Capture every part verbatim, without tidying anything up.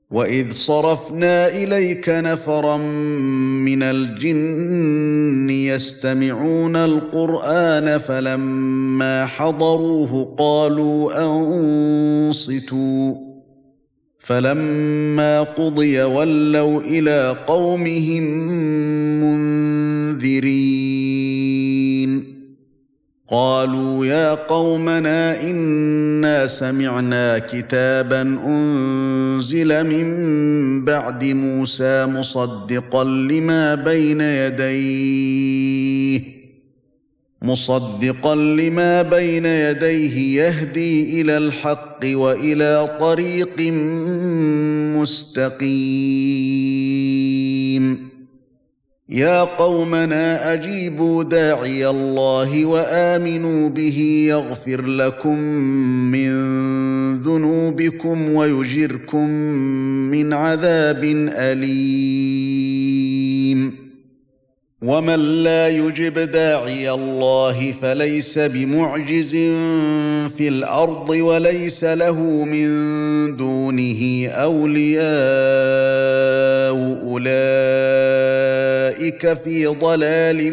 وَإِذْ صَرَفْنَا إِلَيْكَ نَفَرًا مِنَ الْجِنِّ يَسْتَمِعُونَ الْقُرْآنَ فَلَمَّا حَضَرُوهُ قَالُوا أَنصِتُوا فَلَمَّا قُضِيَ وَلَّوْا إِلَى قَوْمِهِم مُنذِرِينَ قالوا يا قومنا إنا سمعنا كتابا أنزل من بعد موسى مصدقا لما بين يديه مصدقا لما بين يديه يهدي إلى الحق وإلى طريق مستقيم يا قومنا أجيبوا داعي الله وآمنوا به يغفر لكم من ذنوبكم ويجركم من عذاب أليم ومن لا يجب داعي الله فليس بمعجز في الأرض وليس له من دونه أولياء أولئك في ضلال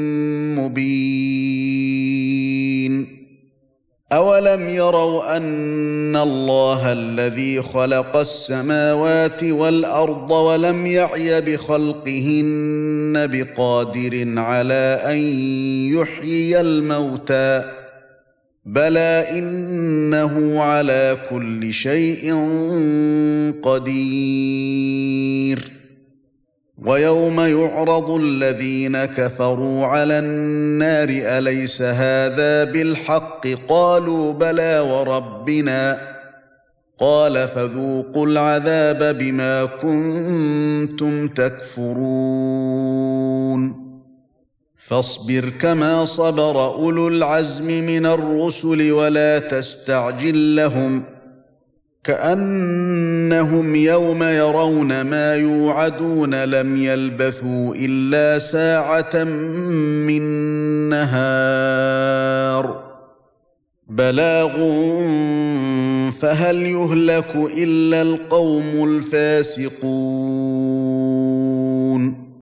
مبين أولم يروا أن الله الذي خلق السماوات والأرض ولم يعي بخلقهن بقادر على أن يحيي الموتى بلى إنه على كل شيء قدير ويوم يعرض الذين كفروا على النار أليس هذا بالحق قالوا بلى وربنا قال فذوقوا العذاب بما كنتم تكفرون فاصبر كما صبر أولو العزم من الرسل ولا تستعجل لهم كأنهم يوم يرون ما يوعدون لم يلبثوا إلا ساعة من نهار بلاغ فهل يهلك إلا القوم الفاسقون